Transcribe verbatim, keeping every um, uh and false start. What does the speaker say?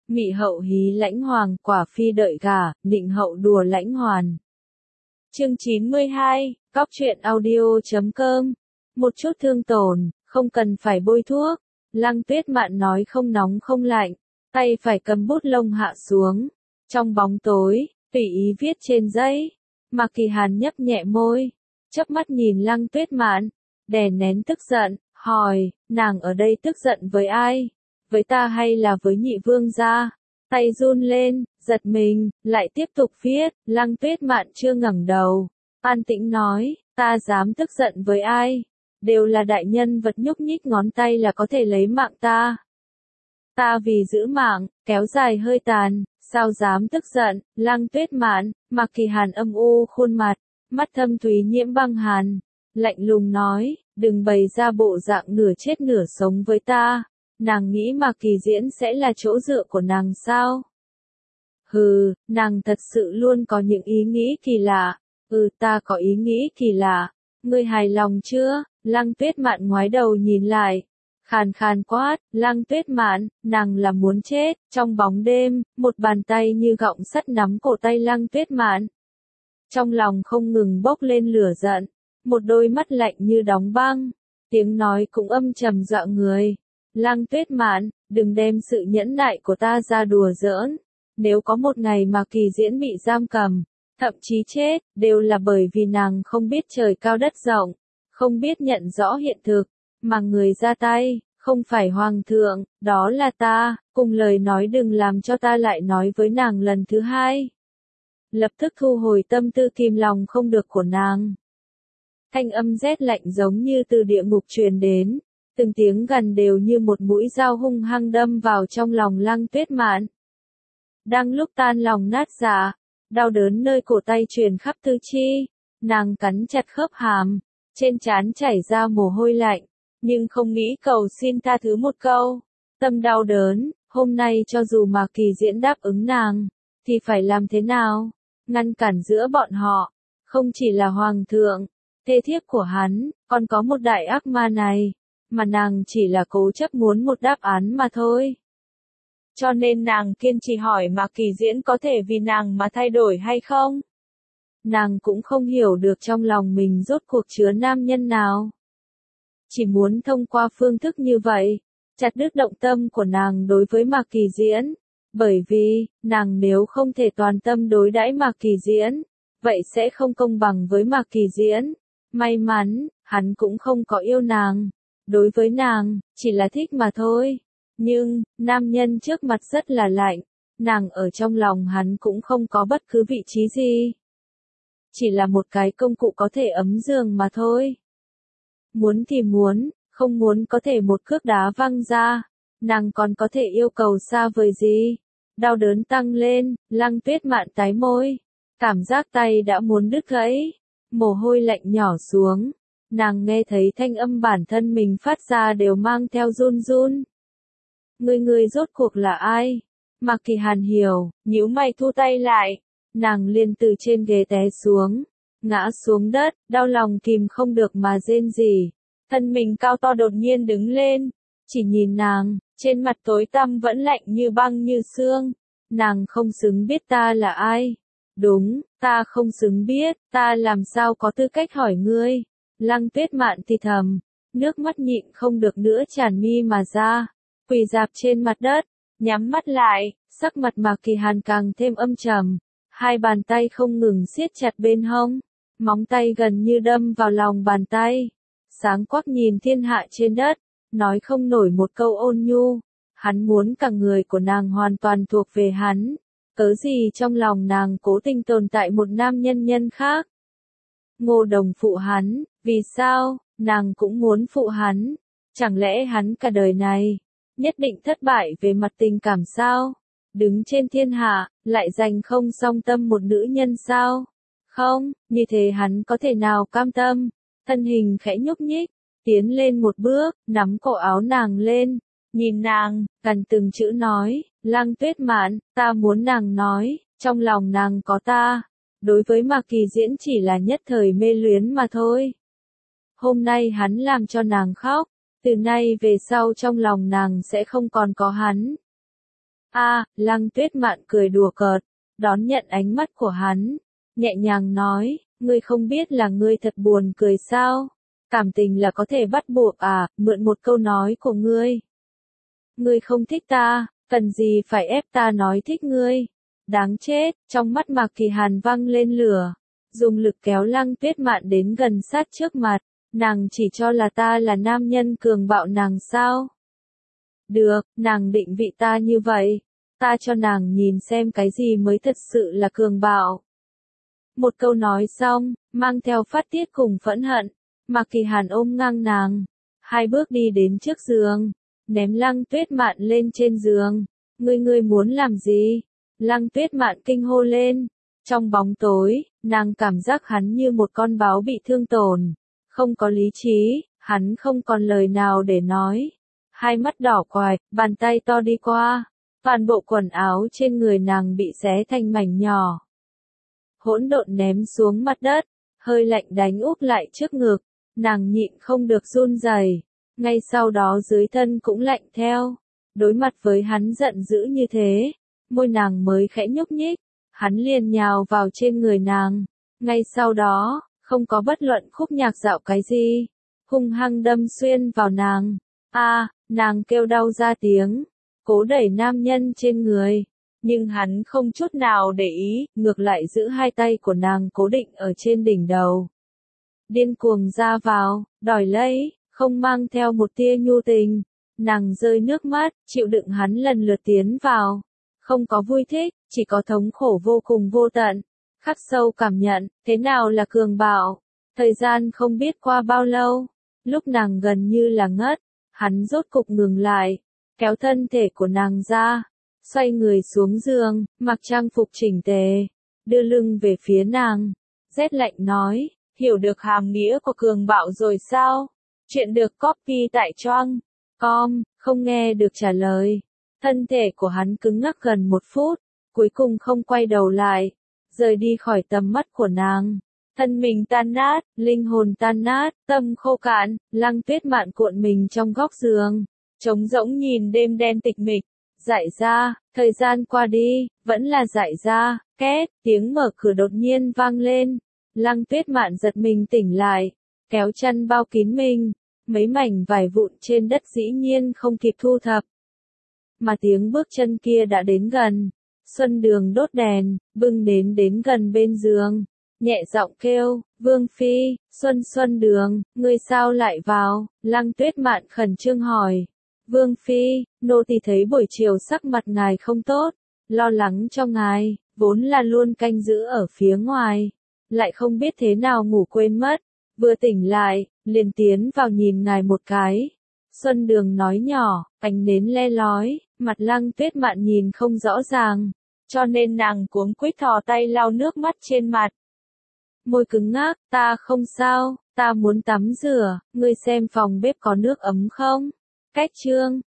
Mị hậu hí lãnh hoàng, quả phi đợi gả, nịnh hậu đùa lãnh hoàn. Chương chín mươi hai, Cóc truyện audio chấm com. Một chút thương tổn, không cần phải bôi thuốc. Lăng Tuyết Mạn nói không nóng không lạnh, tay phải cầm bút lông hạ xuống. Trong bóng tối, tùy ý viết trên giấy. Mạc Kỳ Hàn nhấp nhẹ môi, chớp mắt nhìn Lăng Tuyết Mạn, đè nén tức giận, hỏi, nàng ở đây tức giận với ai? Với ta hay là với nhị vương gia? Tay run lên, giật mình, lại tiếp tục viết. Lăng Tuyết Mạn chưa ngẩng đầu, an tĩnh nói, ta dám tức giận với ai? Đều là đại nhân vật nhúc nhích ngón tay là có thể lấy mạng ta. Ta vì giữ mạng, kéo dài hơi tàn, sao dám tức giận? Lăng Tuyết Mạn, Mạc Kỳ Hàn âm u khuôn mặt, mắt thâm thúy nhiễm băng hàn, lạnh lùng nói, đừng bày ra bộ dạng nửa chết nửa sống với ta. Nàng nghĩ Mạc Kỳ Diễn sẽ là chỗ dựa của nàng sao? Hừ, nàng thật sự luôn có những ý nghĩ kỳ lạ. Ừ, ta có ý nghĩ kỳ lạ. Ngươi hài lòng chưa? Lăng Tuyết Mạn ngoái đầu nhìn lại, khàn khàn quát, Lăng Tuyết Mạn, nàng là muốn chết. Trong bóng đêm, một bàn tay như gọng sắt nắm cổ tay Lăng Tuyết Mạn. Trong lòng không ngừng bốc lên lửa giận, một đôi mắt lạnh như đóng băng, tiếng nói cũng âm trầm dọa người. Lăng Tuyết Mạn, đừng đem sự nhẫn nại của ta ra đùa giỡn. Nếu có một ngày mà Kỳ Diễn bị giam cầm, thậm chí chết, đều là bởi vì nàng không biết trời cao đất rộng, không biết nhận rõ hiện thực, mà người ra tay, không phải hoàng thượng, đó là ta. Cùng lời nói đừng làm cho ta lại nói với nàng lần thứ hai. Lập tức thu hồi tâm tư kìm lòng không được của nàng. Thanh âm rét lạnh giống như từ địa ngục truyền đến. Từng tiếng gần đều như một mũi dao hung hăng đâm vào trong lòng Lăng Tuyết Mạn. Đang lúc tan lòng nát dạ, đau đớn nơi cổ tay truyền khắp tứ chi, nàng cắn chặt khớp hàm, trên trán chảy ra mồ hôi lạnh, nhưng không nghĩ cầu xin tha thứ một câu. Tâm đau đớn, hôm nay cho dù Mạc Kỳ Diễn đáp ứng nàng, thì phải làm thế nào? Ngăn cản giữa bọn họ, không chỉ là hoàng thượng, thê thiếp của hắn, còn có một đại ác ma này. Mà nàng chỉ là cố chấp muốn một đáp án mà thôi. Cho nên nàng kiên trì hỏi Mạc Kỳ Diễn có thể vì nàng mà thay đổi hay không? Nàng cũng không hiểu được trong lòng mình rốt cuộc chứa nam nhân nào. Chỉ muốn thông qua phương thức như vậy, chặt đứt động tâm của nàng đối với Mạc Kỳ Diễn. Bởi vì, nàng nếu không thể toàn tâm đối đãi Mạc Kỳ Diễn, vậy sẽ không công bằng với Mạc Kỳ Diễn. May mắn, hắn cũng không có yêu nàng. Đối với nàng, chỉ là thích mà thôi. Nhưng, nam nhân trước mặt rất là lạnh, nàng ở trong lòng hắn cũng không có bất cứ vị trí gì. Chỉ là một cái công cụ có thể ấm giường mà thôi. Muốn thì muốn, không muốn có thể một cước đá văng ra. Nàng còn có thể yêu cầu xa vời gì? Đau đớn tăng lên, Lăng Tuyết Mạn tái môi. Cảm giác tay đã muốn đứt gãy. Mồ hôi lạnh nhỏ xuống. Nàng nghe thấy thanh âm bản thân mình phát ra đều mang theo run run. Người người rốt cuộc là ai? Mạc Kỳ Hàn hiểu, nhíu mày thu tay lại. Nàng liền từ trên ghế té xuống, ngã xuống đất, đau lòng kìm không được mà rên rỉ. Thân mình cao to đột nhiên đứng lên, chỉ nhìn nàng, trên mặt tối tăm vẫn lạnh như băng như xương. Nàng không xứng biết ta là ai. Đúng, ta không xứng biết, ta làm sao có tư cách hỏi ngươi. Lăng Tuyết Mạn thì thầm, nước mắt nhịn không được nữa tràn mi mà ra, quỳ rạp trên mặt đất, nhắm mắt lại, sắc mặt Mạc Kỳ Hàn càng thêm âm trầm, hai bàn tay không ngừng siết chặt bên hông, móng tay gần như đâm vào lòng bàn tay, sáng quắc nhìn thiên hạ trên đất, nói không nổi một câu ôn nhu, hắn muốn cả người của nàng hoàn toàn thuộc về hắn, cớ gì trong lòng nàng cố tình tồn tại một nam nhân nhân khác. Ngô Đồng phụ hắn, vì sao, nàng cũng muốn phụ hắn, chẳng lẽ hắn cả đời này, nhất định thất bại về mặt tình cảm sao, đứng trên thiên hạ, lại dành không song tâm một nữ nhân sao, không, như thế hắn có thể nào cam tâm, thân hình khẽ nhúc nhích, tiến lên một bước, nắm cổ áo nàng lên, nhìn nàng, gần từng chữ nói, Lăng Tuyết Mạn, ta muốn nàng nói, trong lòng nàng có ta. Đối với Mạc Kỳ Diễn chỉ là nhất thời mê luyến mà thôi. Hôm nay hắn làm cho nàng khóc, từ nay về sau trong lòng nàng sẽ không còn có hắn. A, Lăng Tuyết Mạn cười đùa cợt, đón nhận ánh mắt của hắn, nhẹ nhàng nói, ngươi không biết là ngươi thật buồn cười sao? Cảm tình là có thể bắt buộc à, mượn một câu nói của ngươi. Ngươi không thích ta, cần gì phải ép ta nói thích ngươi? Đáng chết, trong mắt Mạc Kỳ Hàn văng lên lửa, dùng lực kéo Lăng Tuyết Mạn đến gần sát trước mặt, nàng chỉ cho là ta là nam nhân cường bạo nàng sao? Được, nàng định vị ta như vậy, ta cho nàng nhìn xem cái gì mới thật sự là cường bạo. Một câu nói xong, mang theo phát tiết cùng phẫn hận, Mạc Kỳ Hàn ôm ngang nàng, hai bước đi đến trước giường, ném Lăng Tuyết Mạn lên trên giường. Ngươi ngươi muốn làm gì? Lăng Tuyết Mạn kinh hô lên. Trong bóng tối, nàng cảm giác hắn như một con báo bị thương tổn, không có lý trí, hắn không còn lời nào để nói. Hai mắt đỏ quạch, bàn tay to đi qua, toàn bộ quần áo trên người nàng bị xé thành mảnh nhỏ. Hỗn độn ném xuống mặt đất, hơi lạnh đánh úp lại trước ngực, nàng nhịn không được run rẩy, ngay sau đó dưới thân cũng lạnh theo. Đối mặt với hắn giận dữ như thế, môi nàng mới khẽ nhúc nhích, hắn liền nhào vào trên người nàng, ngay sau đó, không có bất luận khúc nhạc dạo cái gì, hung hăng đâm xuyên vào nàng. A, nàng kêu đau ra tiếng, cố đẩy nam nhân trên người, nhưng hắn không chút nào để ý, ngược lại giữ hai tay của nàng cố định ở trên đỉnh đầu. Điên cuồng ra vào, đòi lấy, không mang theo một tia nhu tình, nàng rơi nước mắt, chịu đựng hắn lần lượt tiến vào. Không có vui thích, chỉ có thống khổ vô cùng vô tận, khắc sâu cảm nhận, thế nào là cường bạo. Thời gian không biết qua bao lâu, lúc nàng gần như là ngất, hắn rốt cục ngừng lại, kéo thân thể của nàng ra, xoay người xuống giường, mặc trang phục chỉnh tề, đưa lưng về phía nàng, rét lạnh nói, hiểu được hàm nghĩa của cường bạo rồi sao? Chuyện được copy tại choang chấm com, không nghe được trả lời. Thân thể của hắn cứng ngắc gần một phút, cuối cùng không quay đầu lại, rời đi khỏi tầm mắt của nàng. Thân mình tan nát, linh hồn tan nát, tâm khô cạn, Lăng Tuyết Mạn cuộn mình trong góc giường, trống rỗng nhìn đêm đen tịch mịch. Dại ra, thời gian qua đi, vẫn là dại ra, két, tiếng mở cửa đột nhiên vang lên. Lăng Tuyết Mạn giật mình tỉnh lại, kéo chăn bao kín mình, mấy mảnh vải vụn trên đất dĩ nhiên không kịp thu thập. Mà tiếng bước chân kia đã đến gần. Xuân Đường đốt đèn, bưng đến đến gần bên giường, nhẹ giọng kêu, Vương Phi, Xuân Xuân Đường, ngươi sao lại vào? Lăng Tuyết Mạn khẩn trương hỏi. Vương Phi, nô tỳ thấy buổi chiều sắc mặt ngài không tốt, lo lắng cho ngài, vốn là luôn canh giữ ở phía ngoài, lại không biết thế nào ngủ quên mất, vừa tỉnh lại, liền tiến vào nhìn ngài một cái. Xuân Đường nói nhỏ, ánh nến le lói, mặt Lăng Tuyết Mạn nhìn không rõ ràng, cho nên nàng cuống quýt thò tay lau nước mắt trên mặt. Môi cứng ngắc, ta không sao, ta muốn tắm rửa, ngươi xem phòng bếp có nước ấm không? Cách chương